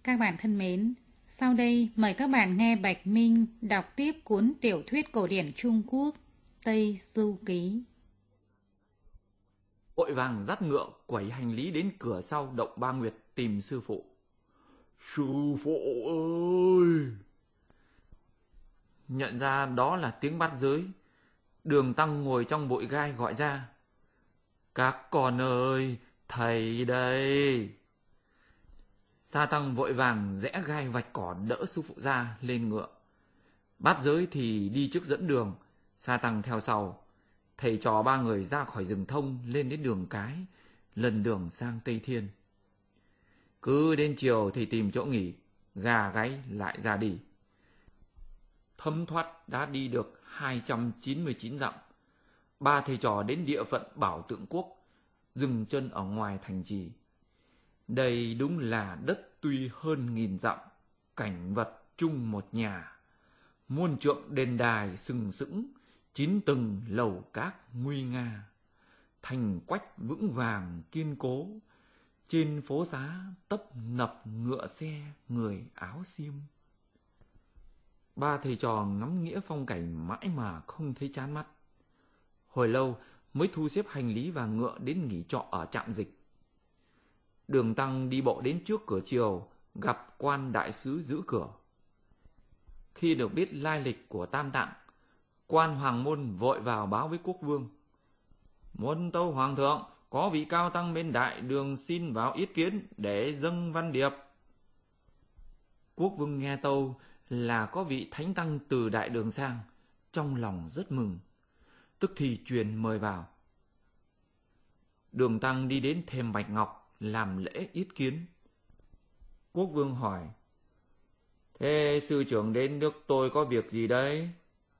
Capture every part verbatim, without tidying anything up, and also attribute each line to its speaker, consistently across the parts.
Speaker 1: Các bạn thân mến, sau đây mời các bạn nghe Bạch Minh đọc tiếp cuốn tiểu thuyết cổ điển Trung Quốc Tây Du Ký.
Speaker 2: Vội vàng dắt ngựa quẩy hành lý đến cửa sau động Ba Nguyệt tìm sư phụ. Sư phụ ơi! Nhận ra đó là tiếng bát giới, Đường Tăng ngồi trong bụi gai gọi ra. Các con ơi, thầy đây! Sa Tăng vội vàng rẽ gai vạch cỏ đỡ sư phụ ra lên ngựa. Bát giới thì đi trước dẫn đường, Sa Tăng theo sau. Thầy trò ba người ra khỏi rừng thông lên đến đường cái, lần đường sang Tây Thiên. Cứ đến chiều thì tìm chỗ nghỉ, gà gáy lại ra đi. Thấm thoát đã đi được hai trăm chín mươi chín dặm. Ba thầy trò đến địa phận Bảo Tượng Quốc, dừng chân ở ngoài thành trì. Đây đúng là đất tuy hơn nghìn dặm, cảnh vật chung một nhà. Muôn trượng đền đài sừng sững, chín tầng lầu các nguy nga. Thành quách vững vàng kiên cố, trên phố xá tấp nập ngựa xe người áo xiêm. Ba thầy trò ngắm nghĩa phong cảnh mãi mà không thấy chán mắt. Hồi lâu mới thu xếp hành lý và ngựa đến nghỉ trọ ở trạm dịch. Đường Tăng đi bộ đến trước cửa triều, gặp quan đại sứ giữ cửa. Khi được biết lai lịch của Tam Tạng, quan hoàng môn vội vào báo với quốc vương. Muôn tâu hoàng thượng, có vị cao tăng bên đại đường xin vào yết kiến để dâng văn điệp. Quốc vương nghe tâu là có vị thánh tăng từ đại đường sang, trong lòng rất mừng, tức thì truyền mời vào. Đường Tăng đi đến thềm bạch ngọc làm lễ yết kiến. Quốc vương hỏi: Thế sư trưởng đến nước tôi có việc gì đấy?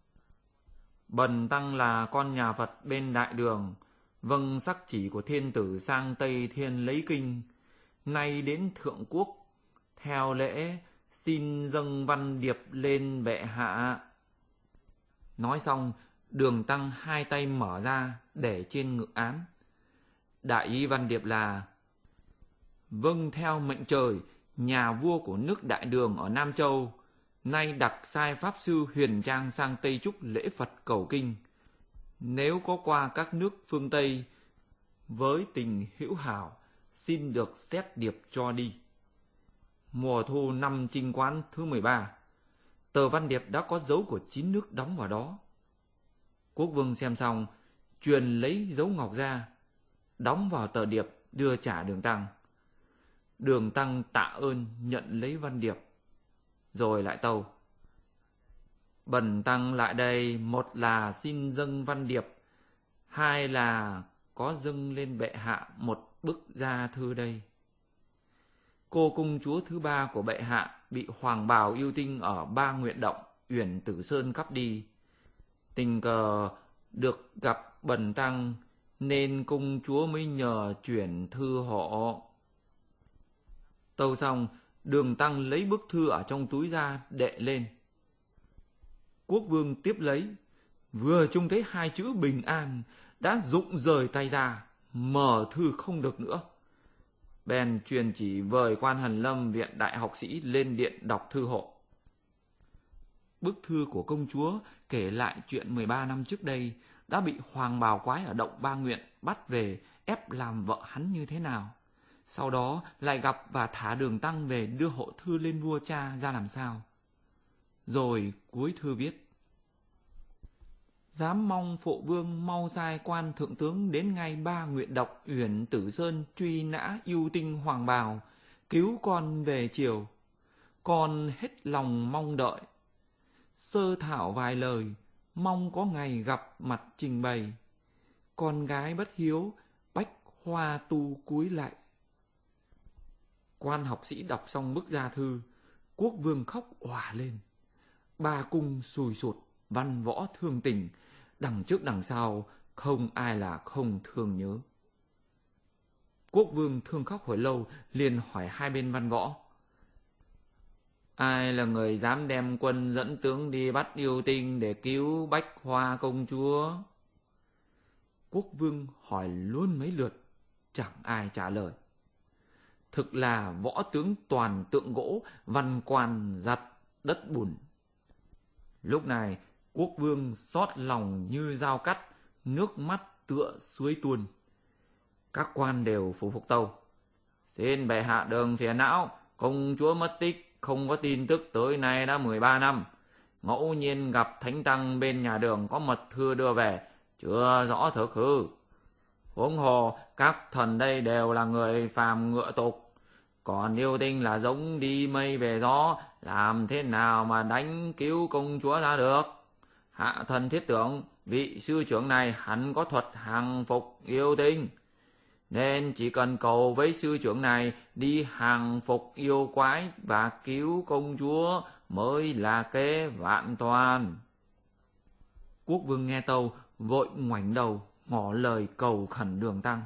Speaker 2: Bần tăng là con nhà Phật bên đại đường, vâng sắc chỉ của thiên tử sang Tây Thiên lấy kinh, nay đến thượng quốc, theo lễ xin dâng văn điệp lên bệ hạ. Nói xong, Đường Tăng hai tay mở ra để trên ngự án. Đại ý văn điệp là: Vâng theo mệnh trời, nhà vua của nước đại đường ở Nam Châu, nay đặc sai pháp sư Huyền Trang sang Tây Trúc lễ Phật cầu kinh. Nếu có qua các nước phương Tây, với tình hữu hảo, xin được xét điệp cho đi. Mùa thu năm Trinh Quán thứ mười ba, tờ văn điệp đã có dấu của chín nước đóng vào đó. Quốc vương xem xong, truyền lấy dấu ngọc ra, đóng vào tờ điệp đưa trả Đường Tăng. Đường Tăng tạ ơn nhận lấy văn điệp, rồi lại tâu: Bần tăng lại đây, một là xin dâng văn điệp, hai là có dâng lên bệ hạ một bức gia thư đây. Cô công chúa thứ ba của bệ hạ bị hoàng bào yêu tinh ở Ba Nguyện Động, Uyển Tử Sơn cắp đi. Tình cờ được gặp bần tăng, nên công chúa mới nhờ chuyển thư hộ. Tâu xong, Đường Tăng lấy bức thư ở trong túi ra đệ lên. Quốc vương tiếp lấy, vừa trông thấy hai chữ bình an, đã rụng rời tay ra, mở thư không được nữa. Bèn truyền chỉ vời quan Hàn Lâm viện đại học sĩ lên điện đọc thư hộ. Bức thư của công chúa kể lại chuyện mười ba năm trước đây đã bị hoàng bào quái ở động Ba Nguyện bắt về ép làm vợ hắn như thế nào. Sau đó lại gặp và thả Đường Tăng về đưa hộ thư lên vua cha ra làm sao. Rồi cuối thư viết: Dám mong phụ vương mau sai quan thượng tướng đến ngay Ba Nguyện Độc, Uyển Tử Sơn truy nã yêu tinh hoàng bào, cứu con về triều. Con hết lòng mong đợi. Sơ thảo vài lời, mong có ngày gặp mặt trình bày. Con gái bất hiếu, bách hoa tu cúi lại. Quan học sĩ đọc xong bức gia thư, quốc vương khóc òa lên. Ba cung sùi sụt, văn võ thương tình, đằng trước đằng sau không ai là không thương nhớ. Quốc vương thương khóc hồi lâu, liền hỏi hai bên văn võ: Ai là người dám đem quân dẫn tướng đi bắt yêu tinh để cứu Bách Hoa công chúa? Quốc vương hỏi luôn mấy lượt, chẳng ai trả lời. thực là võ tướng toàn tượng gỗ, văn quan giặt đất bùn. Lúc này, quốc vương xót lòng như dao cắt, nước mắt tựa suối tuôn. Các quan đều phủ phục tâu: Xin bệ hạ đừng phiền não, công chúa mất tích, không có tin tức tới nay đã mười ba năm. Ngẫu nhiên gặp thánh tăng bên nhà đường có mật thư đưa về, chưa rõ thực hư. Huống hồ, các thần đây đều là người phàm ngựa tục. Còn yêu tinh là giống đi mây về gió, làm thế nào mà đánh cứu công chúa ra được? Hạ thần thiết tưởng, vị sư trưởng này hẳn có thuật hàng phục yêu tinh. Nên chỉ cần cầu với sư trưởng này đi hàng phục yêu quái và cứu công chúa mới là kế vạn toàn. Quốc vương nghe tâu, vội ngoảnh đầu, ngỏ lời cầu khẩn Đường Tăng.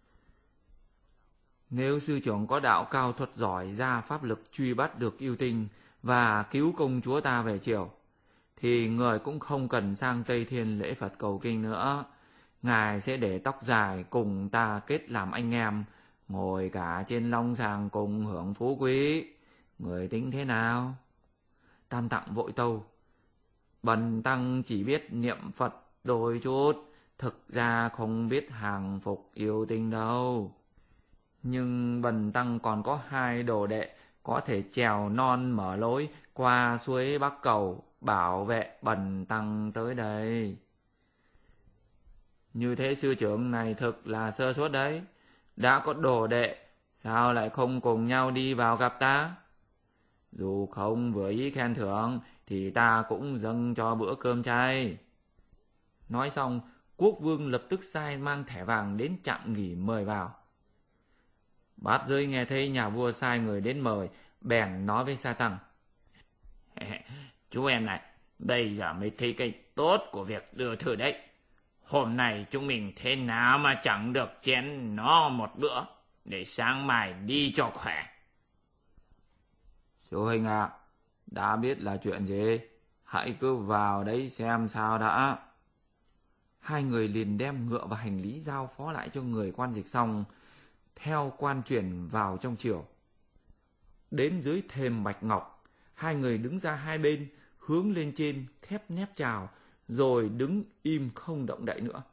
Speaker 2: Nếu sư trưởng có đạo cao thuật giỏi ra pháp lực truy bắt được yêu tinh và cứu công chúa ta về triều, thì người cũng không cần sang Tây Thiên lễ Phật cầu kinh nữa. Ngài sẽ để tóc dài cùng ta kết làm anh em, ngồi cả trên long sàng cùng hưởng phú quý. Người tính thế nào? Tam Tạng vội tâu: Bần tăng chỉ biết niệm Phật đôi chút, thực ra không biết hàng phục yêu tinh đâu. Nhưng bần tăng còn có hai đồ đệ có thể trèo non mở lối qua suối Bắc Cầu, bảo vệ bần tăng tới đây. Như thế sư trưởng này thực là sơ suất đấy. Đã có đồ đệ, sao lại không cùng nhau đi vào gặp ta? Dù không vừa ý khen thưởng, thì ta cũng dâng cho bữa cơm chay. Nói xong, quốc vương lập tức sai mang thẻ vàng đến trạm nghỉ mời vào. Bát Giới nghe thấy nhà vua sai người đến mời, bèn nói với Sa Tăng: Chú em này, bây giờ mới thấy cái tốt của việc đưa thư đấy. Hôm nay chúng mình thế nào mà chẳng được chén no một bữa, để sáng mai đi cho khỏe. Chú Hình ạ, à, đã biết là chuyện gì, hãy cứ vào đấy xem sao đã. Hai người liền đem ngựa và hành lý giao phó lại cho người quan dịch xong, theo quan chuyển vào trong triều. Đến dưới thềm bạch ngọc, hai người đứng ra hai bên, hướng lên trên khép nép chào, rồi đứng im không động đậy nữa.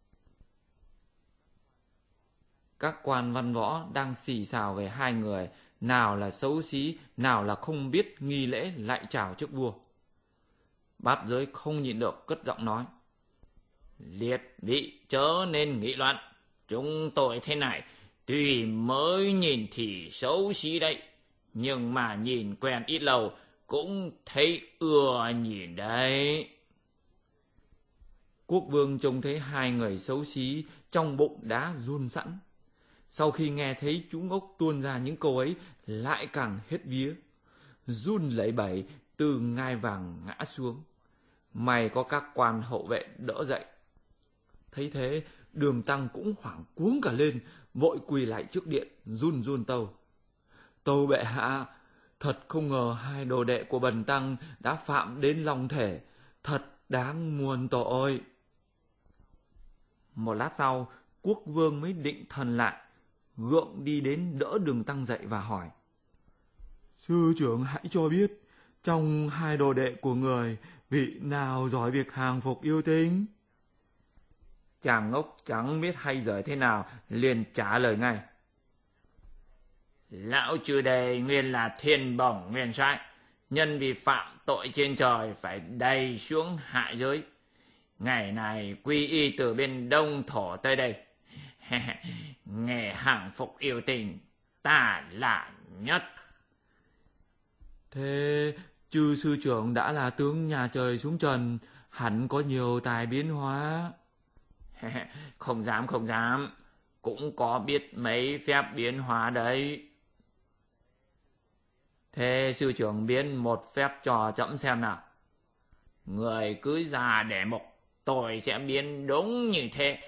Speaker 2: Các quan văn võ đang xì xào về hai người, nào là xấu xí, nào là không biết nghi lễ lại chào trước vua. Bát Giới không nhịn được cất giọng nói: Liệt vị chớ nên nghị luận. Chúng tôi thế này, tuy mới nhìn thì xấu xí đấy, nhưng mà nhìn quen ít lâu cũng thấy ưa nhìn đấy. Quốc vương trông thấy hai người xấu xí, trong bụng đã run sẵn. Sau khi nghe thấy chú ngốc tuôn ra những câu ấy, lại càng hết vía, run lẩy bẩy từ ngai vàng ngã xuống. May có các quan hậu vệ đỡ dậy. Thấy thế, Đường Tăng cũng hoảng cuống cả lên, vội quỳ lại trước điện, run run tâu: Tâu bệ hạ, thật không ngờ hai đồ đệ của bần tăng đã phạm đến long thể, thật đáng muôn tội. Một lát sau, quốc vương mới định thần lại, gượng đi đến đỡ Đường Tăng dậy và hỏi: Sư trưởng hãy cho biết, trong hai đồ đệ của người, vị nào giỏi việc hàng phục yêu tinh? Chàng ngốc chẳng biết hay dở thế nào, liền trả lời ngay: Lão trừ đề nguyên là thiên bổng nguyên soái, nhân vì phạm tội trên trời phải đầy xuống hạ giới. Ngày này quy y từ bên đông thổ tới đây. Nghề hàng phục yêu tình, ta là nhất. Thế chư sư trưởng đã là tướng nhà trời xuống trần, hẳn có nhiều tài biến hóa. Không dám không dám, cũng có biết mấy phép biến hóa đấy. Thế sư trưởng biến một phép trò chậm xem nào. Người cứ ra để mục, tôi sẽ biến đúng như thế.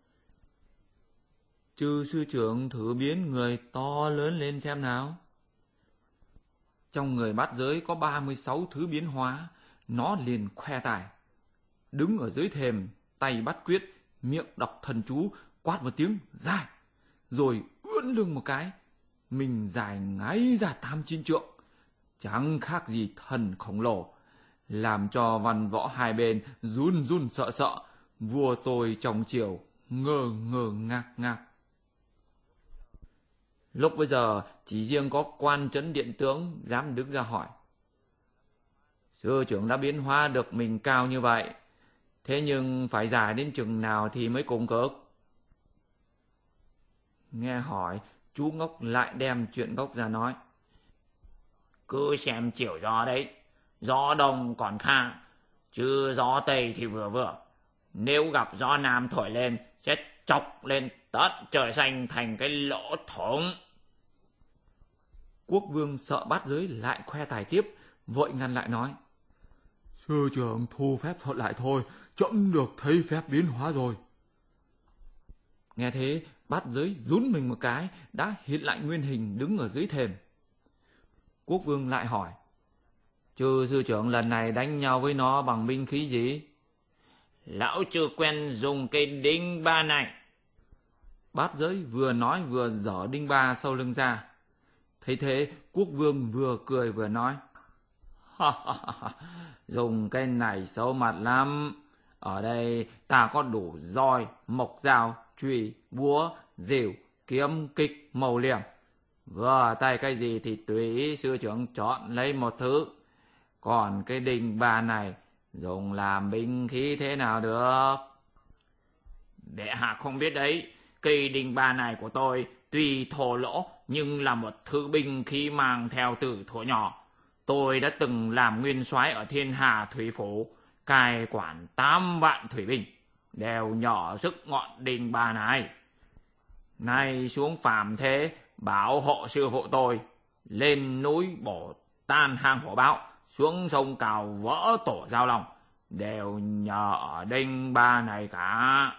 Speaker 2: Chư sư trưởng thử biến người to lớn lên xem nào. Trong người Bát Giới có ba mươi sáu thứ biến hóa, nó liền khoe tài. Đứng ở dưới thềm, tay bắt quyết, miệng đọc thần chú, quát một tiếng ra, rồi ưỡn lưng một cái, mình dài ngáy ra tám chín trượng, chẳng khác gì thần khổng lồ, làm cho văn võ hai bên run run sợ sợ, vua tôi trong triều ngơ ngơ ngác ngác. Lúc bây giờ chỉ riêng có quan trấn điện tướng dám đứng ra hỏi: sư trưởng đã biến hóa được mình cao như vậy, thế nhưng phải dài đến chừng nào thì mới cùng cực? Nghe hỏi, chú Ngốc lại đem chuyện gốc ra nói: cứ xem chiều gió đấy, gió đông còn kha, chứ gió tây thì vừa vừa. Nếu gặp gió nam thổi lên, sẽ chọc lên tận trời xanh thành cái lỗ thủng. Quốc vương sợ Bát Giới lại khoe tài tiếp, vội ngăn lại nói: sư trưởng thu phép thuật lại thôi, trẫm được thấy phép biến hóa rồi. Nghe thế, Bát Giới rún mình một cái, đã hiện lại nguyên hình đứng ở dưới thềm. Quốc vương lại hỏi: chư sư trưởng lần này đánh nhau với nó bằng binh khí gì? Lão chưa quen dùng cây đinh ba này. Bát Giới vừa nói vừa giở đinh ba sau lưng ra. Thấy thế, quốc vương vừa cười vừa nói: dùng cây này xấu mặt lắm. Ở đây ta có đủ roi, mộc dao, chùy, búa, rìu, kiếm, kích, màu liềm. Vừa tay cái gì thì tùy sư trưởng chọn lấy một thứ. Còn cái đinh ba này dùng làm binh khí thế nào được? Đệ hạ không biết đấy, cây đinh ba này của tôi tuy thô lỗ nhưng là một thứ binh khí mang theo từ thuở nhỏ. Tôi đã từng làm nguyên soái ở Thiên Hà Thủy Phủ, cai quản tám vạn thủy binh, đều nhỏ sức ngọn đinh ba này. Nay xuống phàm thế bảo hộ sư phụ tôi, lên núi bổ tan hang hổ báo, xuống sông cào vỡ tổ Giao Long, đều nhờ ở đinh ba này cả.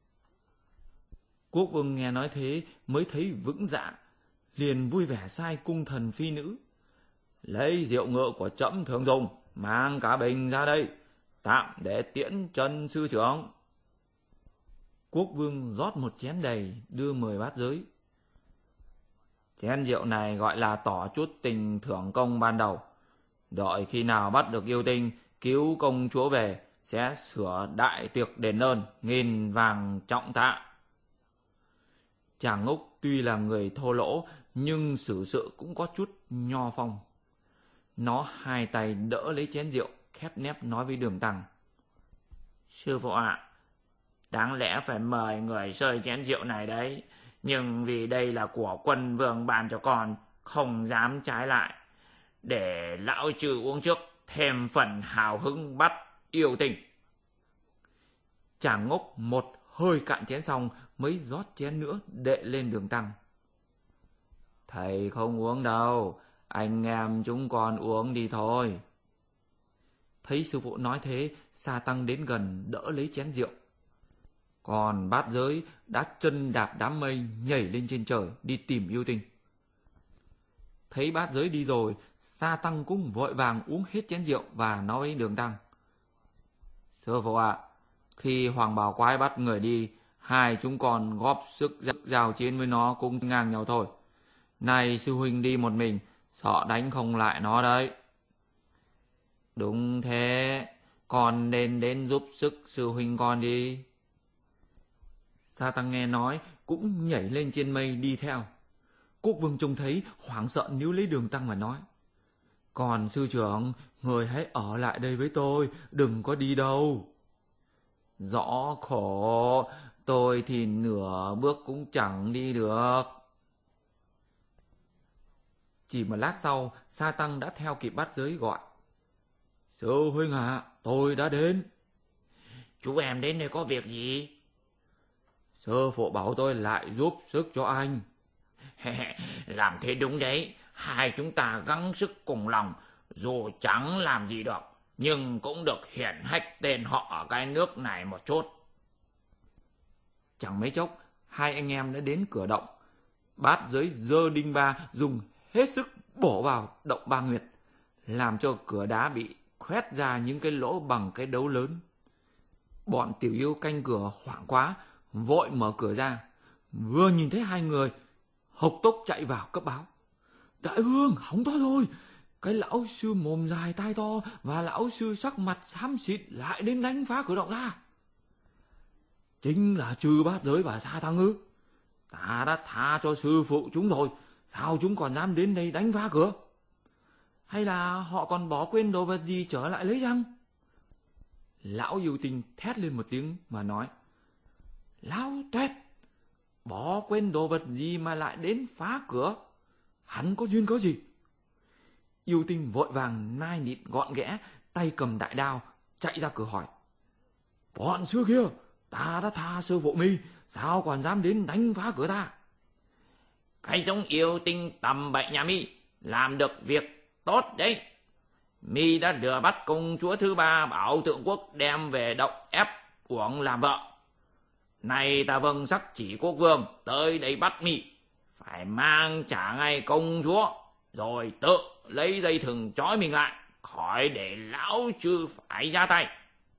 Speaker 2: Quốc vương nghe nói thế mới thấy vững dạ, liền vui vẻ sai cung thần phi nữ: lấy rượu ngựa của trẫm thường dùng, mang cả bình ra đây, tạm để tiễn chân sư trưởng. Quốc vương rót một chén đầy đưa mời Bát Giới. Chén rượu này gọi là tỏ chút tình thưởng công ban đầu. Đợi khi nào bắt được yêu tinh, cứu công chúa về, sẽ sửa đại tiệc đền ơn, nghìn vàng trọng tạ. Chàng Ngốc tuy là người thô lỗ, nhưng xử sự cũng có chút nho phong. Nó hai tay đỡ lấy chén rượu, khép nép nói với Đường Tăng: sư phụ ạ, à, đáng lẽ phải mời người sơi chén rượu này đấy, nhưng vì đây là của quân vương ban cho con, không dám trái lại. Để lão trừ uống trước, thêm phần hào hứng bắt yêu tình. Chàng Ngốc một hơi cạn chén xong mới rót chén nữa đệ lên Đường Tăng. Thầy không uống đâu, anh em chúng con uống đi thôi. Thấy sư phụ nói thế, Sa Tăng đến gần đỡ lấy chén rượu. Còn Bát Giới đã chân đạp đám mây nhảy lên trên trời đi tìm yêu tinh. Thấy Bát Giới đi rồi, Sa Tăng cũng vội vàng uống hết chén rượu và nói với Đường Tăng: sư phụ ạ, à, khi Hoàng Bảo Quái bắt người đi, hai chúng con góp sức giao chiến với nó cũng ngang nhau thôi. Này sư huynh đi một mình, sợ đánh không lại nó đấy. Đúng thế, con nên đến giúp sức sư huynh con đi. Sa Tăng nghe nói cũng nhảy lên trên mây đi theo. Quốc vương trông thấy hoảng sợ níu lấy Đường Tăng mà nói: còn sư trưởng, người hãy ở lại đây với tôi, đừng có đi đâu. Rõ khổ, tôi thì nửa bước cũng chẳng đi được. Chỉ một lát sau, Sa Tăng đã theo kịp Bát Giới gọi: sư huynh ạ, à, tôi đã đến. Chú em đến đây có việc gì? Sư phụ bảo tôi lại giúp sức cho anh. Làm thế đúng đấy, hai chúng ta gắng sức cùng lòng, dù chẳng làm gì được, nhưng cũng được hiển hách tên họ ở cái nước này một chút. Chẳng mấy chốc, hai anh em đã đến cửa động. Bát Giới giơ đinh ba dùng hết sức bổ vào động Ba Nguyệt, làm cho cửa đá bị khoét ra những cái lỗ bằng cái đấu lớn. Bọn tiểu yêu canh cửa hoảng quá, vội mở cửa ra. Vừa nhìn thấy hai người, hộc tốc chạy vào cấp báo. Đại vương, hỏng to rồi. Cái lão sư mồm dài tai to và lão sư sắc mặt xám xịt lại đến đánh phá cửa động ra. Chính là Trư Bát Giới và Sa Tăng ư? Ta đã tha cho sư phụ chúng rồi, sao chúng còn dám đến đây đánh phá cửa? Hay là họ còn bỏ quên đồ vật gì trở lại lấy răng? Lão yêu tinh thét lên một tiếng và nói: Lão tuét, bỏ quên đồ vật gì mà lại đến phá cửa? Hắn có duyên có gì? Yêu tinh vội vàng nai nịt gọn ghẽ, tay cầm đại đao, chạy ra cửa hỏi: Bọn xưa kia, ta đã tha sư phụ mi, sao còn dám đến đánh phá cửa ta? Cái giống yêu tinh tầm bậy nhà mi, làm được việc tốt đấy. Mi đã lừa bắt công chúa thứ ba Bảo Tượng Quốc đem về động ép uổng làm vợ. Này ta vâng sắc chỉ quốc vương tới đây bắt mi, phải mang trả ngay công chúa, rồi tự lấy dây thừng trói mình lại, khỏi để lão chư phải ra tay.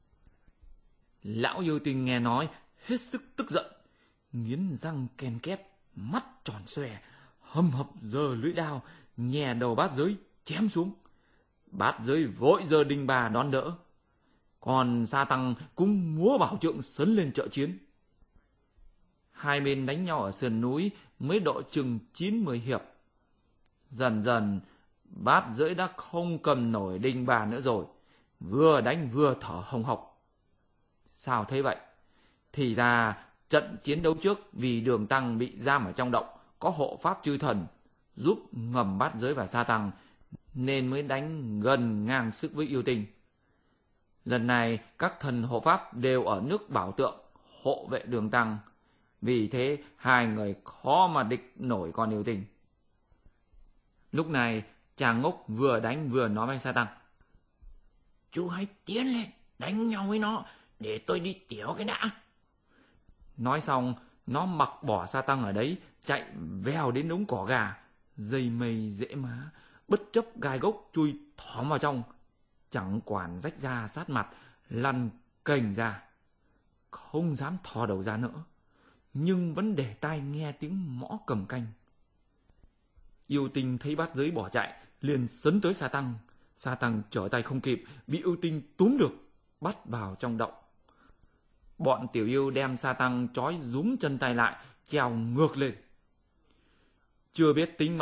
Speaker 2: Lão yêu tinh nghe nói hết sức tức giận, nghiến răng ken két, mắt tròn xòe, hầm hập giơ lưỡi đao, nhè đầu Bát Giới chém xuống. Bát Giới vội giơ đinh bà đón đỡ, còn Sa Tăng cũng múa bảo trượng sấn lên trợ chiến. Hai bên đánh nhau ở sườn núi mới độ chừng chín mười hiệp. Dần dần Bát Giới đã không cầm nổi đinh bà nữa rồi, vừa đánh vừa thở hồng hộc. Sao thế vậy? Thì ra trận chiến đấu trước vì Đường Tăng bị giam ở trong động, có hộ pháp chư thần giúp ngầm Bát Giới và Sa Tăng, nên mới đánh gần ngang sức với yêu tinh. Lần này các thần hộ pháp đều ở nước Bảo Tượng hộ vệ Đường Tăng, vì thế hai người khó mà địch nổi con yêu tinh. Lúc này chàng ngốc vừa đánh vừa nói với Sa Tăng: Chú hãy tiến lên đánh nhau với nó, để tôi đi tiểu cái đã. Nói xong, nó mặc bỏ Sa Tăng ở đấy, chạy vèo đến đống cỏ gà, dây mây dễ má, bất chấp gai gốc chui thóm vào trong, chẳng quản rách da sát mặt, lăn cành ra, không dám thò đầu ra nữa, nhưng vẫn để tai nghe tiếng mõ cầm canh. Yêu tinh thấy Bát Giới bỏ chạy, liền sấn tới Sa Tăng. Sa Tăng trở tay không kịp, bị yêu tinh túm được, bắt vào trong động. Bọn tiểu yêu đem Sa Tăng trói rúm chân tay lại, trèo ngược lên. Chưa biết tính